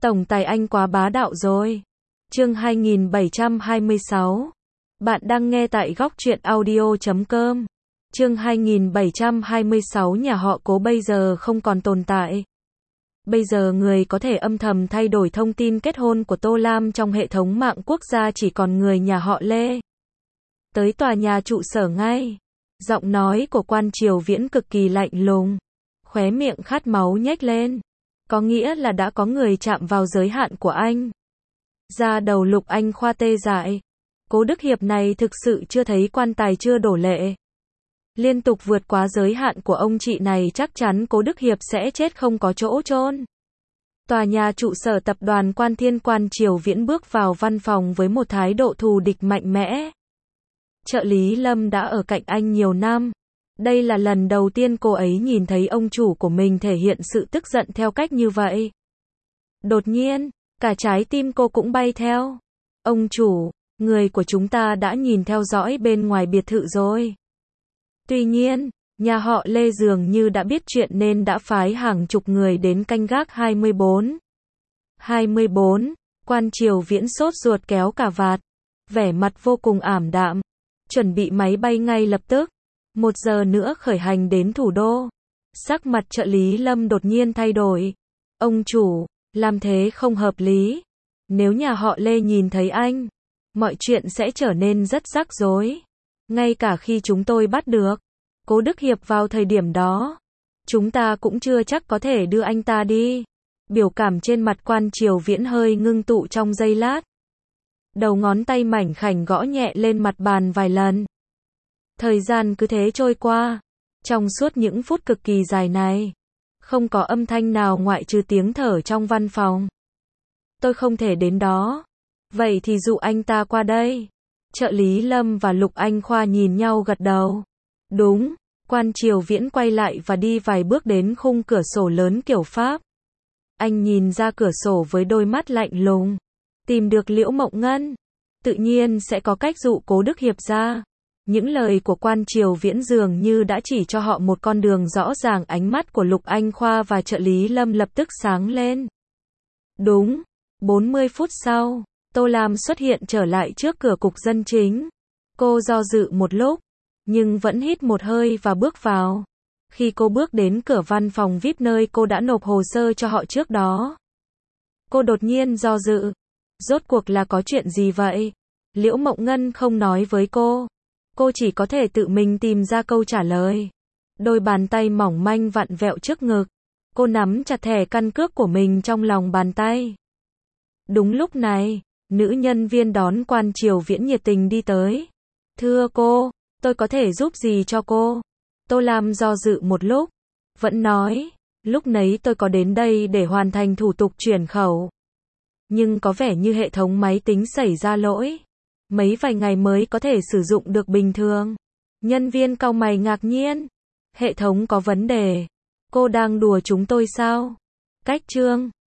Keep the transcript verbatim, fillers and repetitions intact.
Tổng tài anh quá bá đạo rồi. Chương hai nghìn bảy trăm hai mươi sáu. Bạn đang nghe tại góc truyện audio chấm com. Chương hai nghìn bảy trăm hai mươi sáu. Nhà họ Cố bây giờ không còn tồn tại. Bây giờ người có thể âm thầm thay đổi thông tin kết hôn của Tô Lam trong hệ thống mạng quốc gia chỉ còn người nhà họ Lê. Tới tòa nhà trụ sở ngay. Giọng nói của quan Triều Viễn cực kỳ lạnh lùng. Khóe miệng khát máu nhếch lên. Có nghĩa là đã có người chạm vào giới hạn của anh. Da đầu Lục Anh Khoa tê dại. Cố Đức Hiệp này thực sự chưa thấy quan tài chưa đổ lệ. Liên tục vượt quá giới hạn của ông chị này, chắc chắn Cố Đức Hiệp sẽ chết không có chỗ chôn. Tòa nhà trụ sở tập đoàn Quan Thiên, quan Triều Viễn bước vào văn phòng với một thái độ thù địch mạnh mẽ. Trợ lý Lâm đã ở cạnh anh nhiều năm. Đây là lần đầu tiên cô ấy nhìn thấy ông chủ của mình thể hiện sự tức giận theo cách như vậy. Đột nhiên, cả trái tim cô cũng bay theo. Ông chủ, người của chúng ta đã nhìn theo dõi bên ngoài biệt thự rồi. Tuy nhiên, nhà họ Lê dường như đã biết chuyện nên đã phái hàng chục người đến canh gác hai mươi bốn. hai mươi bốn, quan Triều Viễn sốt ruột kéo cà vạt, vẻ mặt vô cùng ảm đạm, chuẩn bị máy bay ngay lập tức. Một giờ nữa khởi hành đến thủ đô. Sắc mặt trợ lý Lâm đột nhiên thay đổi. Ông chủ, làm thế không hợp lý. Nếu nhà họ Lê nhìn thấy anh, mọi chuyện sẽ trở nên rất rắc rối. Ngay cả khi chúng tôi bắt được Cố Đức Hiệp vào thời điểm đó, chúng ta cũng chưa chắc có thể đưa anh ta đi. Biểu cảm trên mặt quan Triều Viễn hơi ngưng tụ trong giây lát. Đầu ngón tay mảnh khảnh gõ nhẹ lên mặt bàn vài lần. Thời gian cứ thế trôi qua. Trong suốt những phút cực kỳ dài này, không có âm thanh nào ngoại trừ tiếng thở trong văn phòng. Tôi không thể đến đó. Vậy thì dụ anh ta qua đây. Trợ lý Lâm và Lục Anh Khoa nhìn nhau gật đầu. Đúng. Quan Triều Viễn quay lại và đi vài bước đến khung cửa sổ lớn kiểu Pháp. Anh nhìn ra cửa sổ với đôi mắt lạnh lùng. Tìm được Liễu Mộng Ngân, tự nhiên sẽ có cách dụ Cố Đức Hiệp ra. Những lời của quan Triều Viễn dường như đã chỉ cho họ một con đường rõ ràng. Ánh mắt của Lục Anh Khoa và trợ lý Lâm lập tức sáng lên. Đúng. bốn mươi phút sau, Tô Lam xuất hiện trở lại trước cửa cục dân chính. Cô do dự một lúc, nhưng vẫn hít một hơi và bước vào. Khi cô bước đến cửa văn phòng vi ai pi nơi cô đã nộp hồ sơ cho họ trước đó, cô đột nhiên do dự. Rốt cuộc là có chuyện gì vậy? Liễu Mộng Ngân không nói với cô. Cô chỉ có thể tự mình tìm ra câu trả lời. Đôi bàn tay mỏng manh vặn vẹo trước ngực. Cô nắm chặt thẻ căn cước của mình trong lòng bàn tay. Đúng lúc này, nữ nhân viên đón quan Triều Viễn nhiệt tình đi tới. Thưa cô, tôi có thể giúp gì cho cô? Tô Lam do dự một lúc, vẫn nói, lúc nấy tôi có đến đây để hoàn thành thủ tục chuyển khẩu. Nhưng có vẻ như hệ thống máy tính xảy ra lỗi. Mấy vài ngày mới có thể sử dụng được bình thường. Nhân viên cau mày ngạc nhiên. Hệ thống có vấn đề. Cô đang đùa chúng tôi sao? Cách chương